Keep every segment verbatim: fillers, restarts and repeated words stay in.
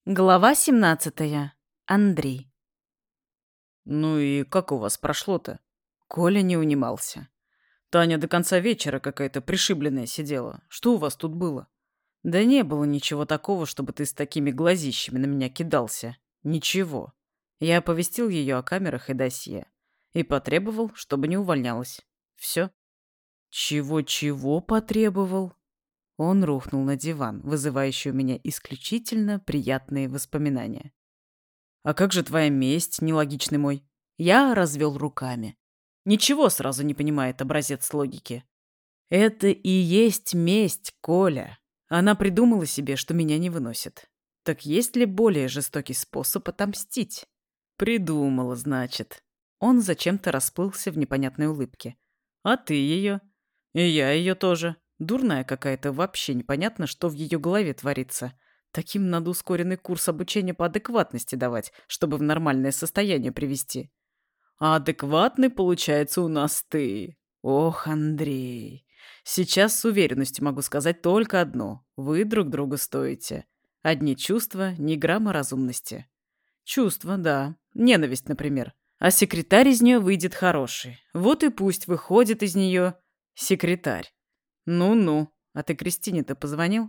Глава семнадцатая. Андрей. «Ну и как у вас прошло-то?» Коля не унимался. «Таня до конца вечера какая-то пришибленная сидела. Что у вас тут было?» «Да не было ничего такого, чтобы ты с такими глазищами на меня кидался. Ничего». Я оповестил ее о камерах и досье. И потребовал, чтобы не увольнялась. Все. «Чего-чего потребовал?» Он рухнул на диван, вызывающий у меня исключительно приятные воспоминания. «А как же твоя месть, нелогичный мой?» Я развел руками. Ничего сразу не понимает образец логики. «Это и есть месть, Коля. Она придумала себе, что меня не выносит. Так есть ли более жестокий способ отомстить?» «Придумала, значит». Он зачем-то расплылся в непонятной улыбке. «А ты ее?» «И я ее тоже. Дурная какая-то, вообще непонятно, что в ее голове творится. Таким надо ускоренный курс обучения по адекватности давать, чтобы в нормальное состояние привести. А адекватный, получается, у нас ты. Ох, Андрей. Сейчас с уверенностью могу сказать только одно. Вы друг друга стоите. Одни чувства, ни грамма разумности. Чувства, да. Ненависть, например. А секретарь из нее выйдет хороший. Вот и пусть выходит из нее секретарь. Ну-ну. А ты Кристине-то позвонил?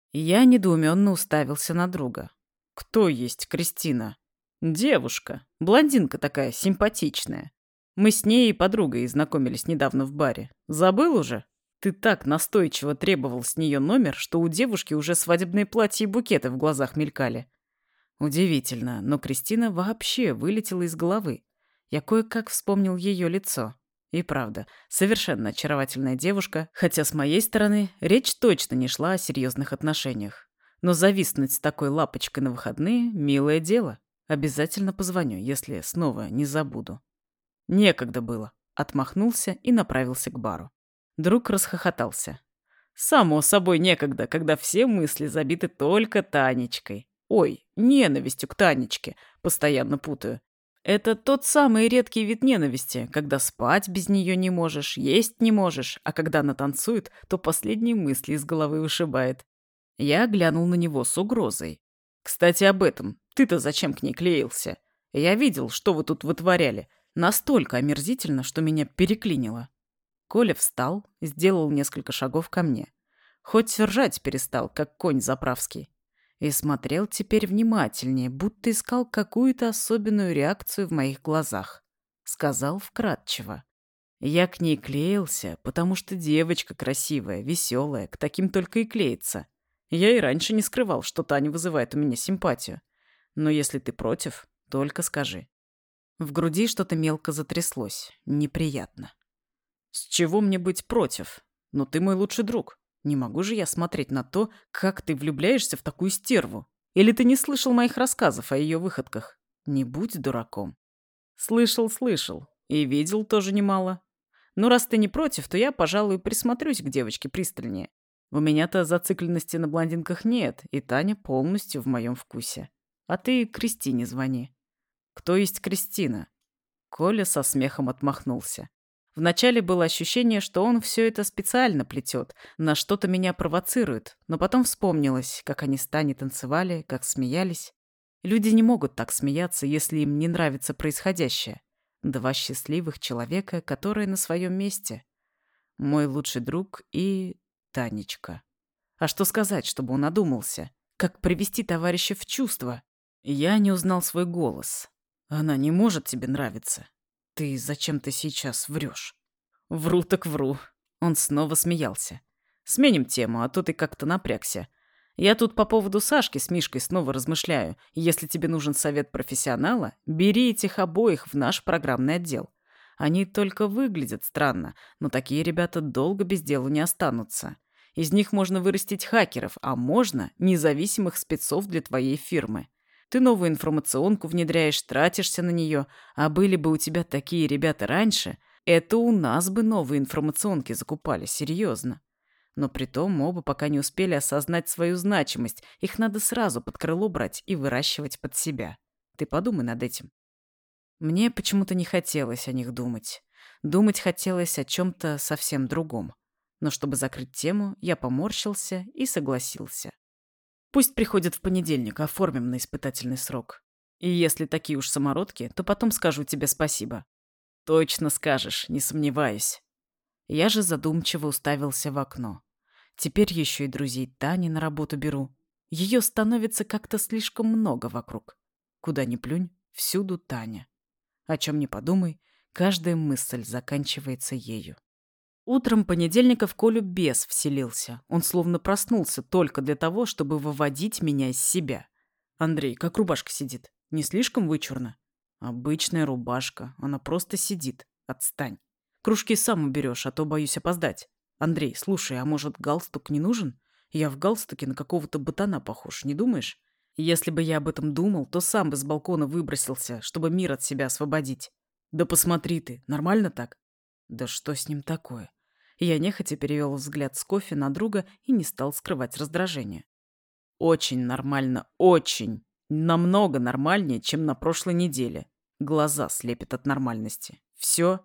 Я недоуменно уставился на друга. «Кто есть Кристина?» «Девушка. Блондинка такая, симпатичная. Мы с ней и подругой знакомились недавно в баре. Забыл уже? Ты так настойчиво требовал с нее номер, что у девушки уже свадебные платья и букеты в глазах мелькали». Удивительно, но Кристина вообще вылетела из головы. Я кое-как вспомнил ее лицо. И правда, совершенно очаровательная девушка, хотя с моей стороны речь точно не шла о серьезных отношениях. Но зависнуть с такой лапочкой на выходные – милое дело. Обязательно позвоню, если снова не забуду. Некогда было. Отмахнулся и направился к бару. Друг расхохотался. Само собой некогда, когда все мысли забиты только Танечкой. Ой, ненавистью к Танечке. Постоянно путаю. Это тот самый редкий вид ненависти, когда спать без нее не можешь, есть не можешь, а когда она танцует, то последние мысли из головы вышибает. Я глянул на него с угрозой. «Кстати, об этом. Ты-то зачем к ней клеился? Я видел, что вы тут вытворяли. Настолько омерзительно, что меня переклинило». Коля встал, сделал несколько шагов ко мне. Хоть ржать перестал, как конь заправский. И смотрел теперь внимательнее, будто искал какую-то особенную реакцию в моих глазах. Сказал вкратчиво. Я к ней клеился, потому что девочка красивая, веселая, к таким только и клеится. Я и раньше не скрывал, что Таня вызывает у меня симпатию. Но если ты против, только скажи. В груди что-то мелко затряслось. Неприятно. С чего мне быть против? Но ты мой лучший друг. Не могу же я смотреть на то, как ты влюбляешься в такую стерву. Или ты не слышал моих рассказов о ее выходках? Не будь дураком. Слышал, слышал. И видел тоже немало. Ну, раз ты не против, то я, пожалуй, присмотрюсь к девочке пристальнее. У меня-то зацикленности на блондинках нет, и Таня полностью в моем вкусе. А ты Кристине звони. Кто есть Кристина? Коля со смехом отмахнулся. Вначале было ощущение, что он все это специально плетет, на что-то меня провоцирует, но потом вспомнилось, как они с Таней танцевали, как смеялись. Люди не могут так смеяться, если им не нравится происходящее. Два счастливых человека, которые на своем месте. Мой лучший друг и Танечка. А что сказать, чтобы он одумался? Как привести товарища в чувство? Я не узнал свой голос. Она не может тебе нравиться. Ты зачем-то сейчас врешь? Вру так вру. Он снова смеялся. Сменим тему, а то ты как-то напрягся. Я тут по поводу Сашки с Мишкой снова размышляю. Если тебе нужен совет профессионала, бери этих обоих в наш программный отдел. Они только выглядят странно, но такие ребята долго без дела не останутся. Из них можно вырастить хакеров, а можно независимых спецов для твоей фирмы. Ты новую информационку внедряешь, тратишься на нее, а были бы у тебя такие ребята раньше, это у нас бы новые информационки закупали, серьезно. Но притом оба пока не успели осознать свою значимость, их надо сразу под крыло брать и выращивать под себя. Ты подумай над этим. Мне почему-то не хотелось о них думать. Думать хотелось о чем-то совсем другом. Но чтобы закрыть тему, я поморщился и согласился. Пусть приходят в понедельник, оформим на испытательный срок. И если такие уж самородки, то потом скажу тебе спасибо. Точно скажешь, не сомневаюсь. Я же задумчиво уставился в окно. Теперь еще и друзей Тани на работу беру. Ее становится как-то слишком много вокруг. Куда ни плюнь, всюду Таня. О чем ни подумай, каждая мысль заканчивается ею. Утром понедельника в Колю бес вселился. Он словно проснулся только для того, чтобы выводить меня из себя. Андрей, как рубашка сидит. Не слишком вычурно? Обычная рубашка. Она просто сидит. Отстань. Кружки сам уберешь, а то боюсь опоздать. Андрей, слушай, а может галстук не нужен? Я в галстуке на какого-то ботана похож, не думаешь? Если бы я об этом думал, то сам бы с балкона выбросился, чтобы мир от себя освободить. Да посмотри ты, нормально так? Да что с ним такое? Я нехотя перевел взгляд с кофе на друга и не стал скрывать раздражение. Очень нормально, очень. Намного нормальнее, чем на прошлой неделе. Глаза слепят от нормальности. Все?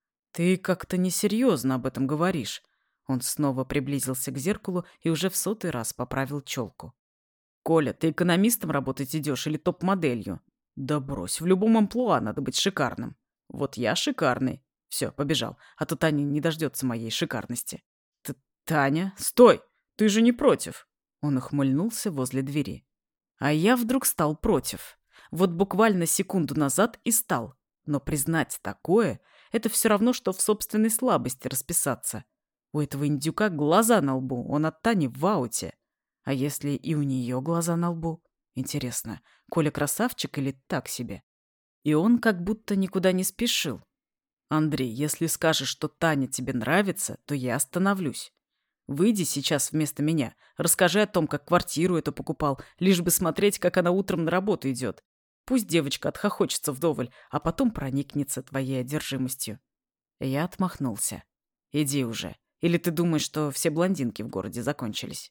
Ты как-то несерьезно об этом говоришь. Он снова приблизился к зеркалу и уже в сотый раз поправил челку. «Коля, ты экономистом работать идешь или топ-моделью?» «Да брось, в любом амплуа надо быть шикарным. Вот я шикарный. Все, побежал, а то Таня не дождется моей шикарности». Т «Таня, стой! Ты же не против?» Он ухмыльнулся возле двери. А я вдруг стал против. Вот буквально секунду назад и стал. Но признать такое — это все равно, что в собственной слабости расписаться. У этого индюка глаза на лбу, он от Тани в ауте. А если и у нее глаза на лбу? Интересно, Коля красавчик или так себе? И он как будто никуда не спешил. Андрей, если скажешь, что Таня тебе нравится, то я остановлюсь. Выйди сейчас вместо меня, расскажи о том, как квартиру эту покупал, лишь бы смотреть, как она утром на работу идет. Пусть девочка отхохочется вдоволь, а потом проникнется твоей одержимостью. Я отмахнулся. Иди уже. Или ты думаешь, что все блондинки в городе закончились?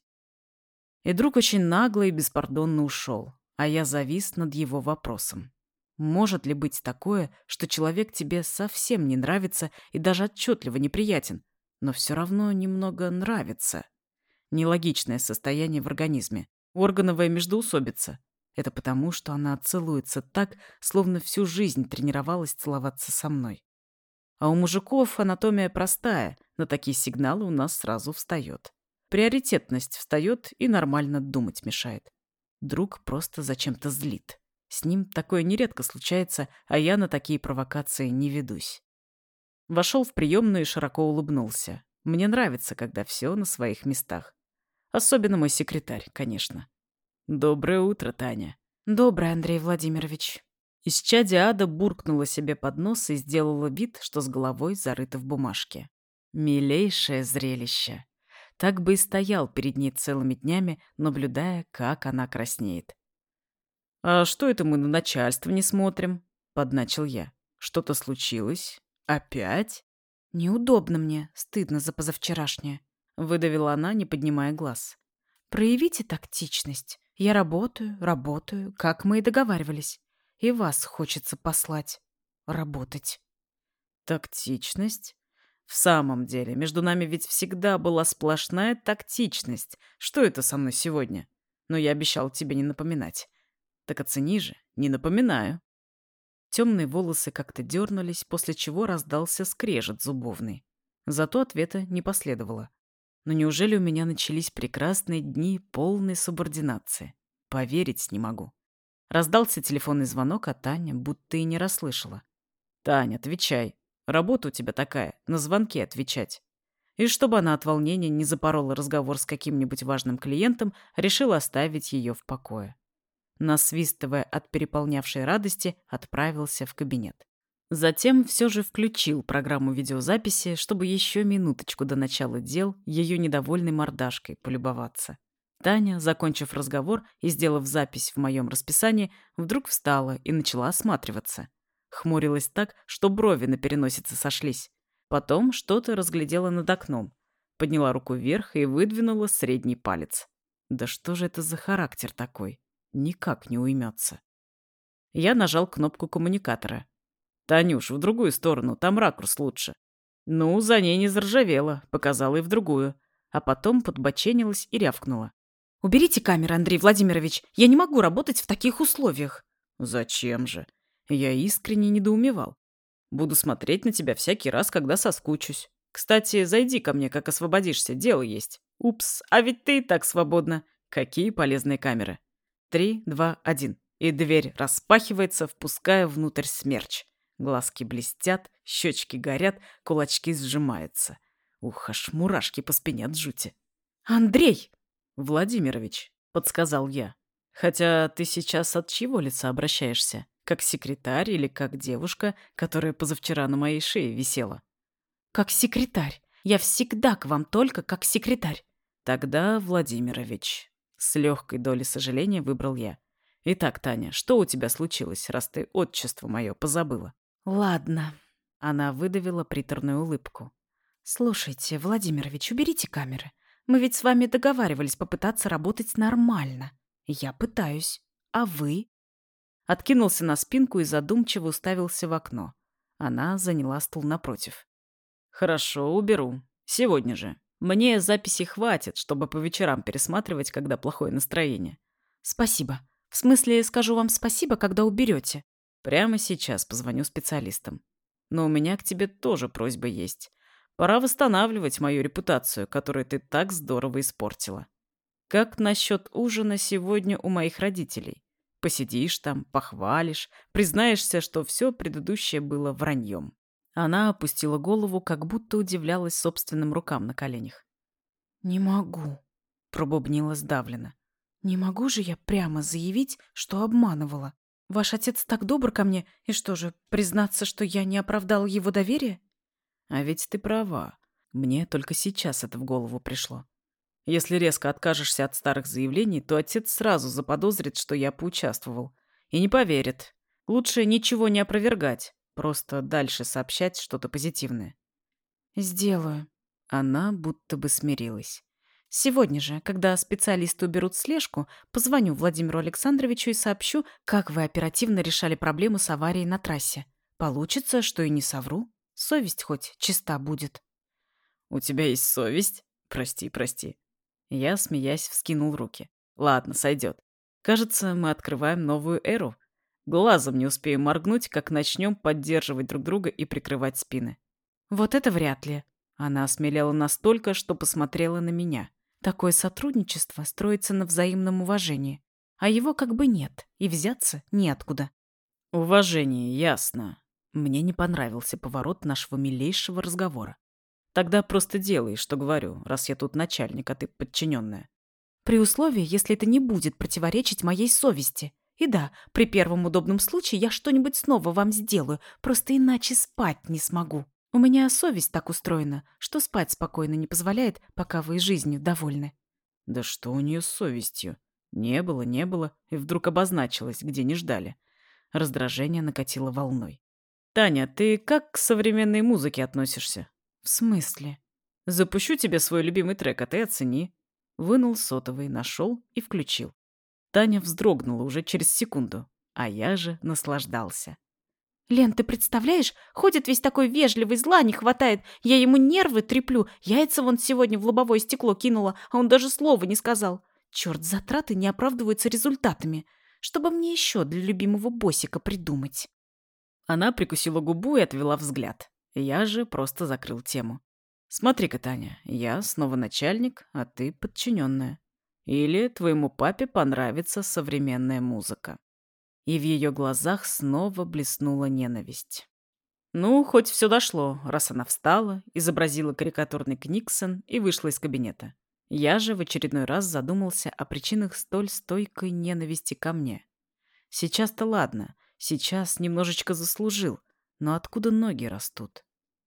И друг очень нагло и беспардонно ушел, а я завис над его вопросом. Может ли быть такое, что человек тебе совсем не нравится и даже отчетливо неприятен, но все равно немного нравится? Нелогичное состояние в организме, органовая междоусобица. Это потому, что она целуется так, словно всю жизнь тренировалась целоваться со мной. А у мужиков анатомия простая, на такие сигналы у нас сразу встает. Приоритетность встает и нормально думать мешает. Друг просто зачем-то злит. С ним такое нередко случается, а я на такие провокации не ведусь. Вошел в приемную и широко улыбнулся. Мне нравится, когда все на своих местах. Особенно мой секретарь, конечно. Доброе утро, Таня. Доброе, Андрей Владимирович. Исчадие ада буркнула себе под нос и сделала вид, что с головой зарыта в бумажке. Милейшее зрелище. Так бы и стоял перед ней целыми днями, наблюдая, как она краснеет. «А что это мы на начальство не смотрим?» — подначил я. «Что-то случилось? Опять?» «Неудобно мне, стыдно за позавчерашнее», — выдавила она, не поднимая глаз. «Проявите тактичность. Я работаю, работаю, как мы и договаривались. И вас хочется послать. Работать». «Тактичность? В самом деле, между нами ведь всегда была сплошная тактичность. Что это со мной сегодня? Но я обещал тебе не напоминать. Так оцени же, не напоминаю». Темные волосы как-то дернулись, после чего раздался скрежет зубовный. Зато ответа не последовало. Но неужели у меня начались прекрасные дни полной субординации? Поверить не могу. Раздался телефонный звонок, а Таня будто и не расслышала. «Тань, отвечай. Работа у тебя такая, на звонки отвечать». И чтобы она от волнения не запорола разговор с каким-нибудь важным клиентом, решила оставить ее в покое. Насвистывая от переполнявшей радости, отправился в кабинет. Затем все же включил программу видеозаписи, чтобы еще минуточку до начала дел ее недовольной мордашкой полюбоваться. Таня, закончив разговор и сделав запись в моем расписании, вдруг встала и начала осматриваться. Хмурилась так, что брови на переносице сошлись. Потом что-то разглядела над окном. Подняла руку вверх и выдвинула средний палец. Да что же это за характер такой? Никак не уймется. Я нажал кнопку коммуникатора. «Танюш, в другую сторону, там ракурс лучше». Ну, за ней не заржавела, показала и в другую. А потом подбоченилась и рявкнула. Уберите камеры, Андрей Владимирович. Я не могу работать в таких условиях. Зачем же? Я искренне недоумевал. Буду смотреть на тебя всякий раз, когда соскучусь. Кстати, зайди ко мне, как освободишься, дело есть. Упс, а ведь ты и так свободна. Какие полезные камеры. Три, два, один. И дверь распахивается, впуская внутрь смерч. Глазки блестят, щечки горят, кулачки сжимаются. Ух, аж мурашки по спине от жути. Андрей! Владимирович, подсказал я. Хотя ты сейчас от чьего лица обращаешься? Как секретарь или как девушка, которая позавчера на моей шее висела? Как секретарь. Я всегда к вам только как секретарь. Тогда Владимирович. С легкой долей сожаления выбрал я. Итак, Таня, что у тебя случилось, раз ты отчество мое позабыла? Ладно. Она выдавила приторную улыбку. Слушайте, Владимирович, уберите камеры. Мы ведь с вами договаривались попытаться работать нормально. Я пытаюсь. А вы? Откинулся на спинку и задумчиво уставился в окно. Она заняла стул напротив. Хорошо, уберу. Сегодня же. Мне записи хватит, чтобы по вечерам пересматривать, когда плохое настроение. Спасибо. В смысле, скажу вам спасибо, когда уберете. Прямо сейчас позвоню специалистам. Но у меня к тебе тоже просьба есть. Пора восстанавливать мою репутацию, которую ты так здорово испортила. Как насчет ужина сегодня у моих родителей? Посидишь там, похвалишь, признаешься, что все предыдущее было враньем. Она опустила голову, как будто удивлялась собственным рукам на коленях. «Не могу», — пробубнила сдавленно. «Не могу же я прямо заявить, что обманывала. Ваш отец так добр ко мне, и что же, признаться, что я не оправдала его доверие?» «А ведь ты права. Мне только сейчас это в голову пришло. Если резко откажешься от старых заявлений, то отец сразу заподозрит, что я поучаствовал. И не поверит. Лучше ничего не опровергать, просто дальше сообщать что-то позитивное». «Сделаю». Она будто бы смирилась. «Сегодня же, когда специалисты уберут слежку, позвоню Владимиру Александровичу и сообщу, как вы оперативно решали проблему с аварией на трассе. Получится, что и не совру. Совесть хоть чиста будет». «У тебя есть совесть? Прости, прости». Я, смеясь, вскинул руки. «Ладно, сойдет. Кажется, мы открываем новую эру. Глазом не успею моргнуть, как начнем поддерживать друг друга и прикрывать спины». «Вот это вряд ли». Она осмелела настолько, что посмотрела на меня. Такое сотрудничество строится на взаимном уважении. А его как бы нет, и взяться неоткуда. Уважение, ясно. Мне не понравился поворот нашего милейшего разговора. Тогда просто делай, что говорю, раз я тут начальник, а ты подчиненная. При условии, если это не будет противоречить моей совести. И да, при первом удобном случае я что-нибудь снова вам сделаю, просто иначе спать не смогу. У меня совесть так устроена, что спать спокойно не позволяет, пока вы жизнью довольны. Да что у нее с совестью? Не было, не было, и вдруг обозначилось, где не ждали. Раздражение накатило волной. «Таня, ты как к современной музыке относишься?» В смысле? «Запущу тебе свой любимый трек, а ты оцени». Вынул сотовый, нашел и включил. Таня вздрогнула уже через секунду, а я же наслаждался. «Лен, ты представляешь, ходит весь такой вежливый, зла не хватает. Я ему нервы треплю, яйца вон сегодня в лобовое стекло кинула, а он даже слова не сказал. Черт, затраты не оправдываются результатами. Чтобы мне еще для любимого боссика придумать?» Она прикусила губу и отвела взгляд. Я же просто закрыл тему. «Смотри-ка, Таня, я снова начальник, а ты подчиненная. Или твоему папе понравится современная музыка». И в ее глазах снова блеснула ненависть. Ну, хоть все дошло, раз она встала, изобразила карикатурный Книксон и вышла из кабинета. Я же в очередной раз задумался о причинах столь стойкой ненависти ко мне. Сейчас-то ладно, сейчас немножечко заслужил, но откуда ноги растут?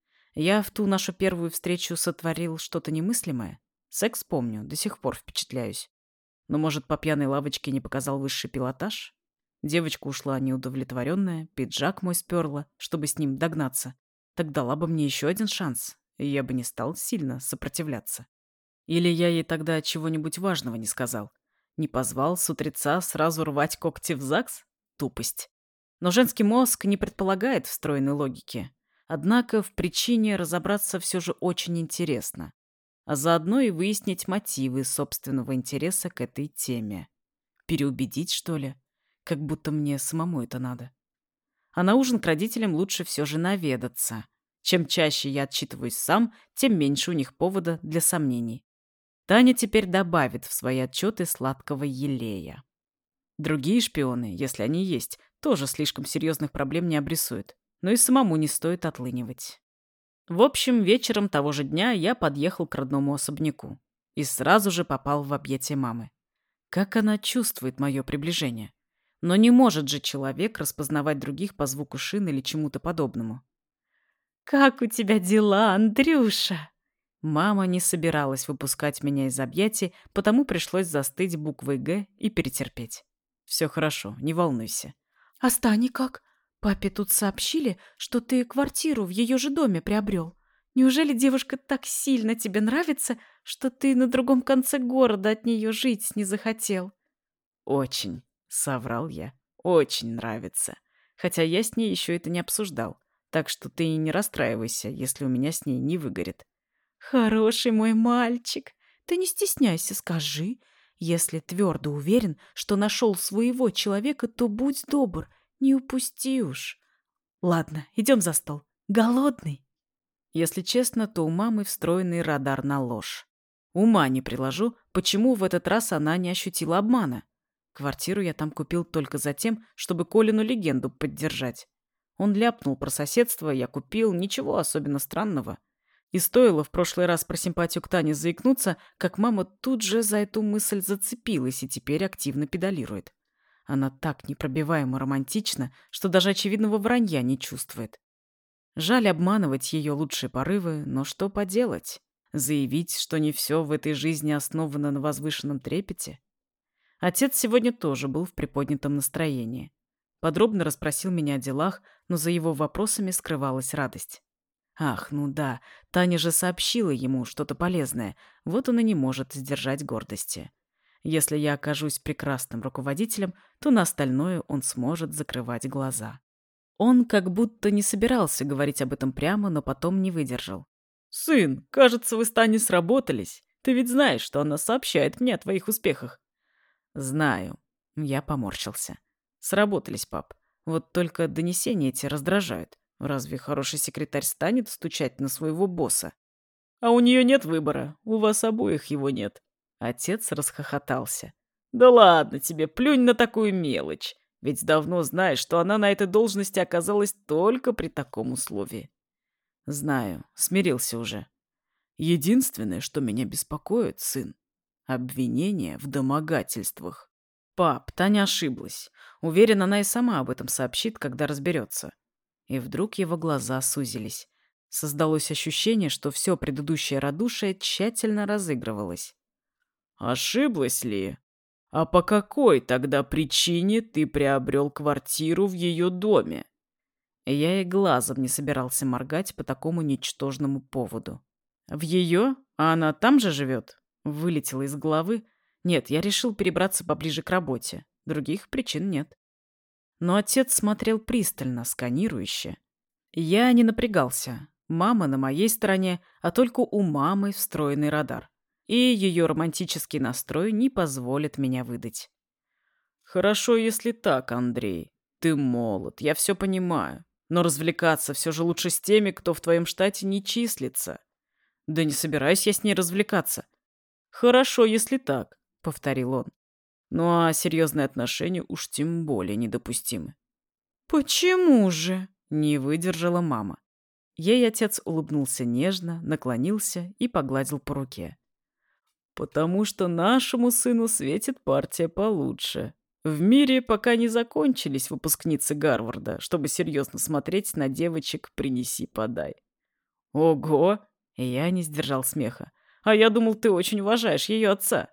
Я в ту нашу первую встречу сотворил что-то немыслимое. Секс помню, до сих пор впечатляюсь. Но, может, по пьяной лавочке не показал высший пилотаж? Девочка ушла неудовлетворенная, пиджак мой сперла, чтобы с ним догнаться. Так дала бы мне еще один шанс, и я бы не стал сильно сопротивляться. Или я ей тогда чего-нибудь важного не сказал. Не позвал с утреца сразу рвать когти в ЗАГС? Тупость. Но женский мозг не предполагает встроенной логики. Однако в причине разобраться все же очень интересно. а заодно и выяснить мотивы собственного интереса к этой теме. Переубедить, что ли? Как будто мне самому это надо. А на ужин к родителям лучше все же наведаться. Чем чаще я отчитываюсь сам, тем меньше у них повода для сомнений. Таня теперь добавит в свои отчеты сладкого елея. Другие шпионы, если они есть, тоже слишком серьезных проблем не обрисуют. Но и самому не стоит отлынивать. В общем, вечером того же дня я подъехал к родному особняку и сразу же попал в объятия мамы. Как она чувствует мое приближение? Но не может же человек распознавать других по звуку шин или чему-то подобному. «Как у тебя дела, Андрюша?» Мама не собиралась выпускать меня из объятий, потому пришлось застыть буквой «Г» и перетерпеть. «Все хорошо, не волнуйся». «А с Таней как? Папе тут сообщили, что ты квартиру в ее же доме приобрел. Неужели девушка так сильно тебе нравится, что ты на другом конце города от нее жить не захотел?» «Очень», — соврал я, — «очень нравится. Хотя я с ней еще это не обсуждал, так что ты и не расстраивайся, если у меня с ней не выгорит». «Хороший мой мальчик, ты не стесняйся, скажи. Если твердо уверен, что нашел своего человека, то будь добр, не упусти уж. Ладно, идем за стол. Голодный?» Если честно, то у мамы встроенный радар на ложь. Ума не приложу, почему в этот раз она не ощутила обмана. Квартиру я там купил только за тем, чтобы Колину легенду поддержать. Он ляпнул про соседство, я купил, ничего особенно странного. И стоило в прошлый раз про симпатию к Тане заикнуться, как мама тут же за эту мысль зацепилась и теперь активно педалирует. Она так непробиваемо романтична, что даже очевидного вранья не чувствует. Жаль обманывать ее лучшие порывы, но что поделать? Заявить, что не все в этой жизни основано на возвышенном трепете? Отец сегодня тоже был в приподнятом настроении. Подробно расспросил меня о делах, но за его вопросами скрывалась радость. Ах, ну да, Таня же сообщила ему что-то полезное, вот он и не может сдержать гордости. Если я окажусь прекрасным руководителем, то на остальное он сможет закрывать глаза. Он как будто не собирался говорить об этом прямо, но потом не выдержал. «Сын, кажется, вы с Таней сработались. Ты ведь знаешь, что она сообщает мне о твоих успехах». «Знаю». Я поморщился. «Сработались, пап. Вот только донесения эти раздражают. Разве хороший секретарь станет стучать на своего босса?» «А у нее нет выбора. У вас обоих его нет». Отец расхохотался. «Да ладно тебе, плюнь на такую мелочь. Ведь давно знаешь, что она на этой должности оказалась только при таком условии». «Знаю, смирился уже. Единственное, что меня беспокоит, сын, обвинение в домогательствах. Пап, Таня ошиблась. Уверен, она и сама об этом сообщит, когда разберется». И вдруг его глаза сузились. Создалось ощущение, что все предыдущее радушие тщательно разыгрывалось. «Ошиблась ли? А по какой тогда причине ты приобрел квартиру в ее доме?» Я и глазом не собирался моргать по такому ничтожному поводу. «В ее? А она там же живет?» Вылетело из головы. Нет, я решил перебраться поближе к работе. Других причин нет. Но отец смотрел пристально, сканирующе. Я не напрягался. Мама на моей стороне, а только у мамы встроенный радар. И ее романтический настрой не позволит меня выдать. «Хорошо, если так, Андрей. Ты молод, я все понимаю. Но развлекаться все же лучше с теми, кто в твоем штате не числится». «Да не собираюсь я с ней развлекаться». «Хорошо, если так», — повторил он. «Ну а серьезные отношения уж тем более недопустимы». «Почему же?» — не выдержала мама. Ей отец улыбнулся нежно, наклонился и погладил по руке. «Потому что нашему сыну светит партия получше. В мире пока не закончились выпускницы Гарварда, чтобы серьезно смотреть на девочек «принеси-подай». «Ого!» — я не сдержал смеха. «А я думал, ты очень уважаешь ее отца».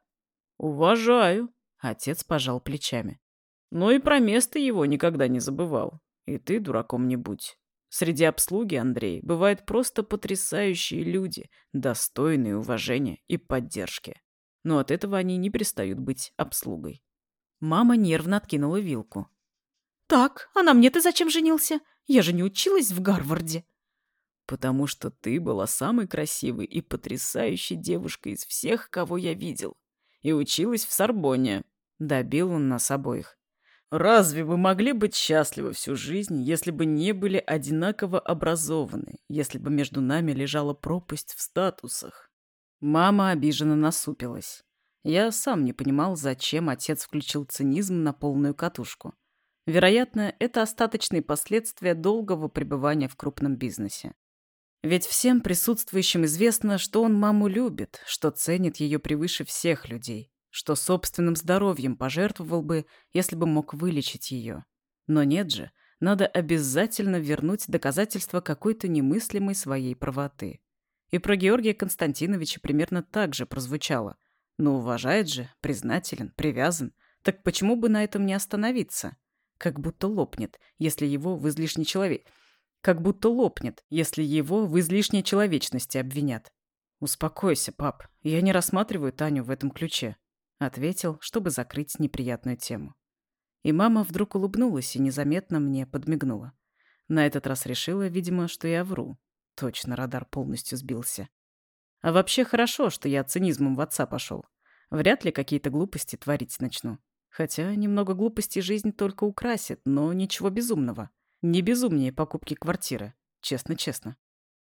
«Уважаю», — отец пожал плечами. «Но и про место его никогда не забывал. И ты дураком не будь. Среди обслуги, Андрей, бывают просто потрясающие люди, достойные уважения и поддержки. Но от этого они не перестают быть обслугой». Мама нервно откинула вилку. «Так, а на мне ты зачем женился? Я же не училась в Гарварде». Потому что ты была самой красивой и потрясающей девушкой из всех, кого я видел. И училась в Сорбонне. Добил он нас обоих. Разве вы могли быть счастливы всю жизнь, если бы не были одинаково образованы, если бы между нами лежала пропасть в статусах? Мама обиженно насупилась. Я сам не понимал, зачем отец включил цинизм на полную катушку. Вероятно, это остаточные последствия долгого пребывания в крупном бизнесе. Ведь всем присутствующим известно, что он маму любит, что ценит ее превыше всех людей, что собственным здоровьем пожертвовал бы, если бы мог вылечить ее. Но нет же, надо обязательно вернуть доказательства какой-то немыслимой своей правоты. И про Георгия Константиновича примерно так же прозвучало. Ну, уважает же, признателен, привязан. Так почему бы на этом не остановиться? Как будто лопнет, если его в излишней человек... Как будто лопнет, если его в излишней человечности обвинят. «Успокойся, пап, я не рассматриваю Таню в этом ключе», — ответил, чтобы закрыть неприятную тему. И мама вдруг улыбнулась и незаметно мне подмигнула. На этот раз решила, видимо, что я вру. Точно, радар полностью сбился. А вообще хорошо, что я цинизмом в отца пошел. Вряд ли какие-то глупости творить начну. Хотя немного глупостей жизнь только украсит, но ничего безумного. Не безумнее покупки квартиры. Честно-честно.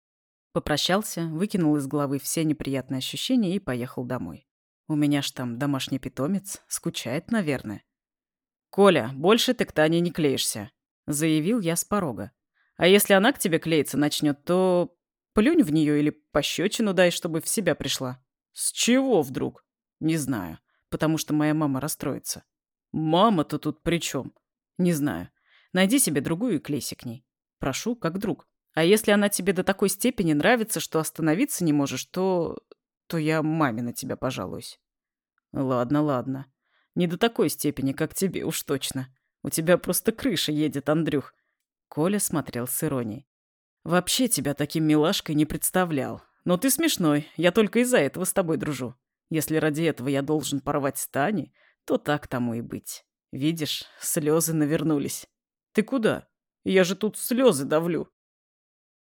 Попрощался, выкинул из головы все неприятные ощущения и поехал домой. У меня ж там домашний питомец, скучает, наверное. «Коля, больше ты к Тане не клеишься», — заявил я с порога. «А если она к тебе клеиться начнет, то плюнь в нее или пощечину дай, чтобы в себя пришла». «С чего вдруг?» «Не знаю, потому что моя мама расстроится». «Мама-то тут при чем?» «Не знаю. Найди себе другую и клейся к ней. Прошу, как друг. А если она тебе до такой степени нравится, что остановиться не можешь, то... то я маме на тебя пожалуюсь». «Ладно, ладно. Не до такой степени, как тебе, уж точно. У тебя просто крыша едет, Андрюх». Коля смотрел с иронией. «Вообще тебя таким милашкой не представлял. Но ты смешной, я только из-за этого с тобой дружу. Если ради этого я должен порвать с Таней, то так тому и быть. Видишь, слезы навернулись». «Ты куда? Я же тут слезы давлю».